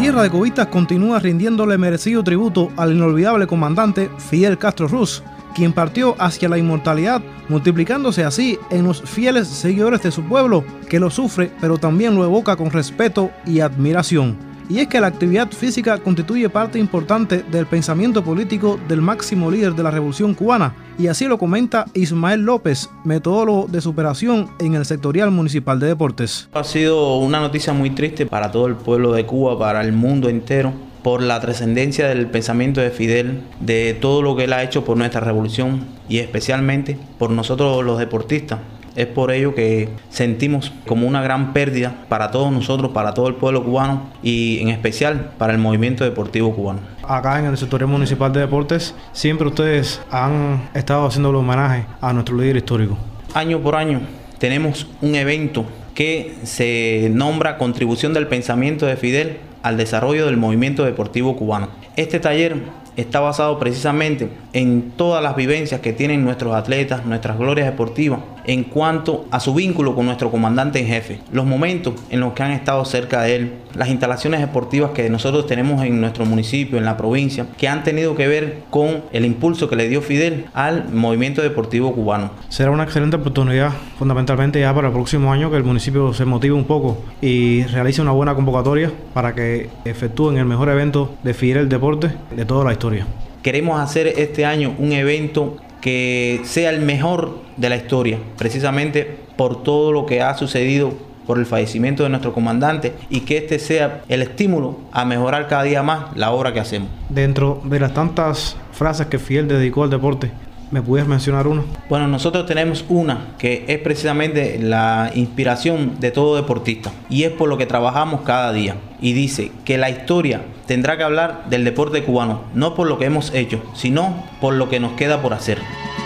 tierra de cubistas continúa rindiéndole merecido tributo al inolvidable comandante Fidel Castro Ruz, quien partió hacia la inmortalidad, multiplicándose así en los fieles seguidores de su pueblo, que lo sufre pero también lo evoca con respeto y admiración. Y es que la actividad física constituye parte importante del pensamiento político del máximo líder de la Revolución Cubana, y así lo comenta Ismael López, metodólogo de superación en el Sectorial Municipal de Deportes. Ha sido una noticia muy triste para todo el pueblo de Cuba, para el mundo entero, por la trascendencia del pensamiento de Fidel, de todo lo que él ha hecho por nuestra revolución y especialmente por nosotros los deportistas. Es por ello que sentimos como una gran pérdida para todos nosotros, para todo el pueblo cubano y en especial para el movimiento deportivo cubano. Acá en el Sectorial Municipal de Deportes siempre ustedes han estado haciendo el homenaje a nuestro líder histórico. Año por año tenemos un evento que se nombra Contribución del Pensamiento de Fidel al desarrollo del movimiento deportivo cubano. Este taller está basado precisamente en todas las vivencias que tienen nuestros atletas, nuestras glorias deportivas, en cuanto a su vínculo con nuestro comandante en jefe, los momentos en los que han estado cerca de él, las instalaciones deportivas que nosotros tenemos en nuestro municipio, en la provincia, que han tenido que ver con el impulso que le dio Fidel al movimiento deportivo cubano. Será una excelente oportunidad, fundamentalmente ya para el próximo año, que el municipio se motive un poco y realice una buena convocatoria para que efectúen el mejor evento de Fidel Deporte de toda la historia. Queremos hacer este año un evento que sea el mejor de la historia, precisamente por todo lo que ha sucedido por el fallecimiento de nuestro comandante, y que este sea el estímulo a mejorar cada día más la obra que hacemos. Dentro de las tantas frases que Fidel dedicó al deporte, ¿me puedes mencionar una? Bueno, nosotros tenemos una que es precisamente la inspiración de todo deportista, y es por lo que trabajamos cada día, y dice que la historia tendrá que hablar del deporte cubano, no por lo que hemos hecho, sino por lo que nos queda por hacer.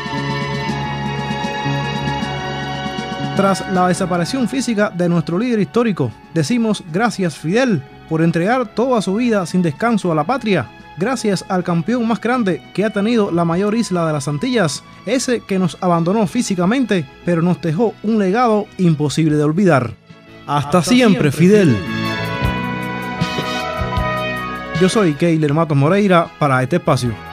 Tras la desaparición física de nuestro líder histórico, decimos gracias Fidel por entregar toda su vida sin descanso a la patria. Gracias al campeón más grande que ha tenido la mayor isla de las Antillas, ese que nos abandonó físicamente, pero nos dejó un legado imposible de olvidar. Hasta siempre, Fidel. Yo soy Keiler Matos Moreira para este espacio.